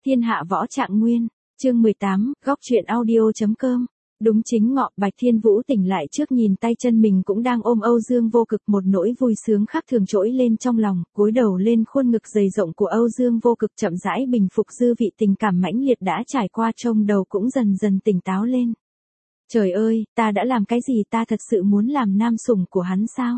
Thiên hạ võ trạng nguyên, chương 18, góc truyện audio.com. Đúng chính ngọ, Bạch Thiên Vũ tỉnh lại trước nhìn tay chân mình cũng đang ôm Âu Dương Vô Cực, một nỗi vui sướng khác thường trỗi lên trong lòng, cúi đầu lên khuôn ngực dày rộng của Âu Dương Vô Cực, chậm rãi bình phục dư vị tình cảm mãnh liệt đã trải qua, trong đầu cũng dần dần tỉnh táo lên. Trời ơi, ta đã làm cái gì, ta thật sự muốn làm nam sủng của hắn sao?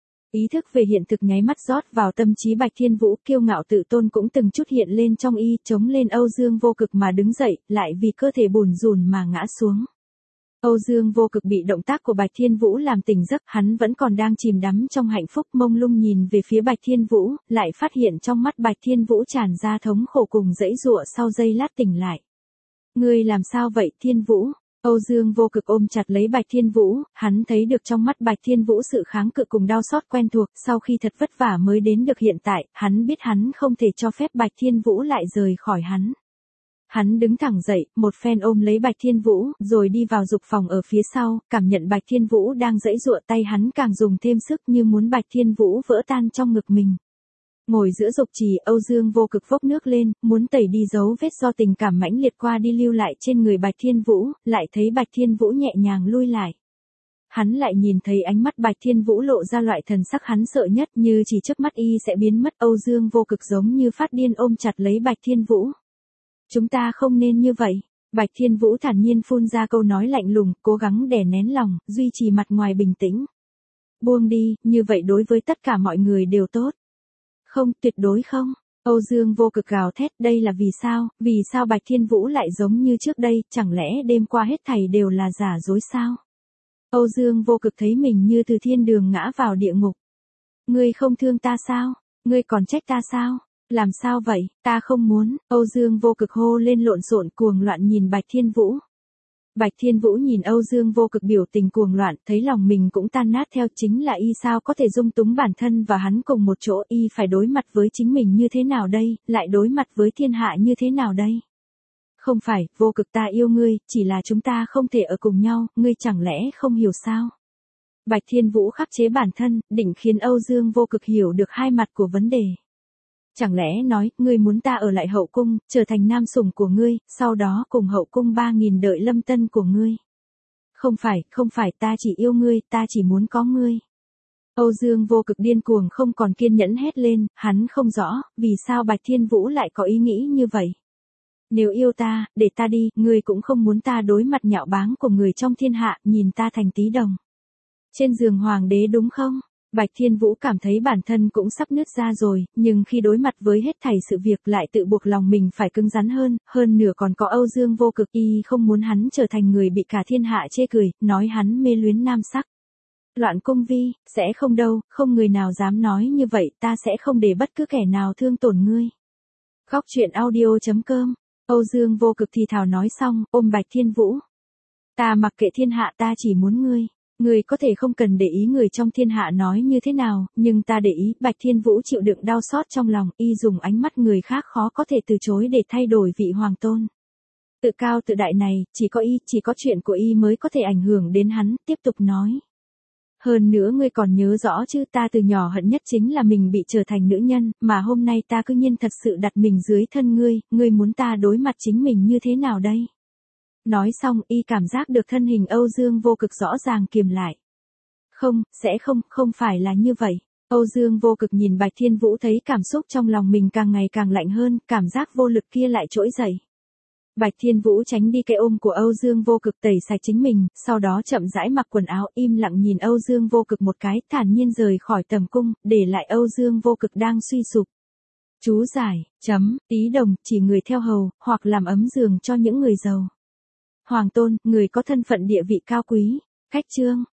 Ý thức về hiện thực nháy mắt rót vào tâm trí Bạch Thiên Vũ, kiêu ngạo tự tôn cũng từng chút hiện lên trong y, chống lên Âu Dương Vô Cực mà đứng dậy, lại vì cơ thể bủn rủn mà ngã xuống. Âu Dương Vô Cực bị động tác của Bạch Thiên Vũ làm tỉnh giấc, hắn vẫn còn đang chìm đắm trong hạnh phúc, mông lung nhìn về phía Bạch Thiên Vũ, lại phát hiện trong mắt Bạch Thiên Vũ tràn ra thống khổ cùng dãy dụa, sau giây lát tỉnh lại. Ngươi làm sao vậy, Thiên Vũ? Âu Dương Vô Cực ôm chặt lấy Bạch Thiên Vũ, hắn thấy được trong mắt Bạch Thiên Vũ sự kháng cự cùng đau xót quen thuộc, sau khi thật vất vả mới đến được hiện tại, hắn biết hắn không thể cho phép Bạch Thiên Vũ lại rời khỏi hắn. Hắn đứng thẳng dậy, một phen ôm lấy Bạch Thiên Vũ, rồi đi vào dục phòng ở phía sau, cảm nhận Bạch Thiên Vũ đang giãy giụa, tay hắn càng dùng thêm sức như muốn Bạch Thiên Vũ vỡ tan trong ngực mình. Ngồi giữa dục trì, Âu Dương Vô Cực vốc nước lên, muốn tẩy đi dấu vết do tình cảm mãnh liệt qua đi lưu lại trên người Bạch Thiên Vũ, lại thấy Bạch Thiên Vũ nhẹ nhàng lui lại. Hắn lại nhìn thấy ánh mắt Bạch Thiên Vũ lộ ra loại thần sắc hắn sợ nhất, như chỉ chớp mắt y sẽ biến mất. Âu Dương Vô Cực giống như phát điên ôm chặt lấy Bạch Thiên Vũ. Chúng ta không nên như vậy. Bạch Thiên Vũ thản nhiên phun ra câu nói lạnh lùng, cố gắng đè nén lòng, duy trì mặt ngoài bình tĩnh. Buông đi, như vậy đối với tất cả mọi người đều tốt. Không, tuyệt đối không. Âu Dương Vô Cực gào thét, đây là vì sao Bạch Thiên Vũ lại giống như trước đây, chẳng lẽ đêm qua hết thảy đều là giả dối sao? Âu Dương Vô Cực thấy mình như từ thiên đường ngã vào địa ngục. Ngươi không thương ta sao? Ngươi còn trách ta sao? Làm sao vậy, ta không muốn. Âu Dương Vô Cực hô lên lộn xộn, cuồng loạn nhìn Bạch Thiên Vũ. Bạch Thiên Vũ nhìn Âu Dương Vô Cực biểu tình cuồng loạn, thấy lòng mình cũng tan nát theo, chính là y sao có thể dung túng bản thân và hắn cùng một chỗ, y phải đối mặt với chính mình như thế nào đây, lại đối mặt với thiên hạ như thế nào đây? Không phải, Vô Cực, ta yêu ngươi, chỉ là chúng ta không thể ở cùng nhau, ngươi chẳng lẽ không hiểu sao? Bạch Thiên Vũ khắc chế bản thân, định khiến Âu Dương Vô Cực hiểu được hai mặt của vấn đề. Chẳng lẽ nói, ngươi muốn ta ở lại hậu cung, trở thành nam sủng của ngươi, sau đó cùng hậu cung 3.000 đợi lâm tân của ngươi? Không phải, ta chỉ yêu ngươi, ta chỉ muốn có ngươi. Âu Dương Vô Cực điên cuồng không còn kiên nhẫn hét lên, hắn không rõ, vì sao Bạch Thiên Vũ lại có ý nghĩ như vậy. Nếu yêu ta, để ta đi, ngươi cũng không muốn ta đối mặt nhạo báng của người trong thiên hạ, nhìn ta thành tí đồng trên giường hoàng đế đúng không? Bạch Thiên Vũ cảm thấy bản thân cũng sắp nứt ra rồi, nhưng khi đối mặt với hết thảy sự việc lại tự buộc lòng mình phải cứng rắn hơn nửa còn có Âu Dương Vô Cực, y không muốn hắn trở thành người bị cả thiên hạ chê cười, nói hắn mê luyến nam sắc. Loạn cung vi, sẽ không đâu, không người nào dám nói như vậy, ta sẽ không để bất cứ kẻ nào thương tổn ngươi. Góc truyện audio.com. Âu Dương Vô Cực thì thào nói xong, ôm Bạch Thiên Vũ. Ta mặc kệ thiên hạ, ta chỉ muốn ngươi. Ngươi có thể không cần để ý người trong thiên hạ nói như thế nào, nhưng ta để ý. Bạch Thiên Vũ chịu đựng đau xót trong lòng, y dùng ánh mắt người khác khó có thể từ chối để thay đổi vị hoàng tôn. Tự cao tự đại này, chỉ có chuyện của y mới có thể ảnh hưởng đến hắn, tiếp tục nói. Hơn nữa ngươi còn nhớ rõ chứ, ta từ nhỏ hận nhất chính là mình bị trở thành nữ nhân, mà hôm nay ta cứ nhiên thật sự đặt mình dưới thân ngươi muốn ta đối mặt chính mình như thế nào đây? Nói xong, y cảm giác được thân hình Âu Dương Vô Cực rõ ràng kiềm lại. Không phải là như vậy. Âu Dương Vô Cực nhìn Bạch Thiên Vũ thấy cảm xúc trong lòng mình càng ngày càng lạnh hơn, cảm giác vô lực kia lại trỗi dậy. Bạch Thiên Vũ tránh đi cái ôm của Âu Dương Vô Cực, tẩy sạch chính mình, sau đó chậm rãi mặc quần áo, im lặng nhìn Âu Dương Vô Cực một cái, thản nhiên rời khỏi tầm cung, để lại Âu Dương Vô Cực đang suy sụp. Chú giải, tí đồng, chỉ người theo hầu, hoặc làm ấm giường cho những người giàu. Hoàng tôn, người có thân phận địa vị cao quý. Khách chương.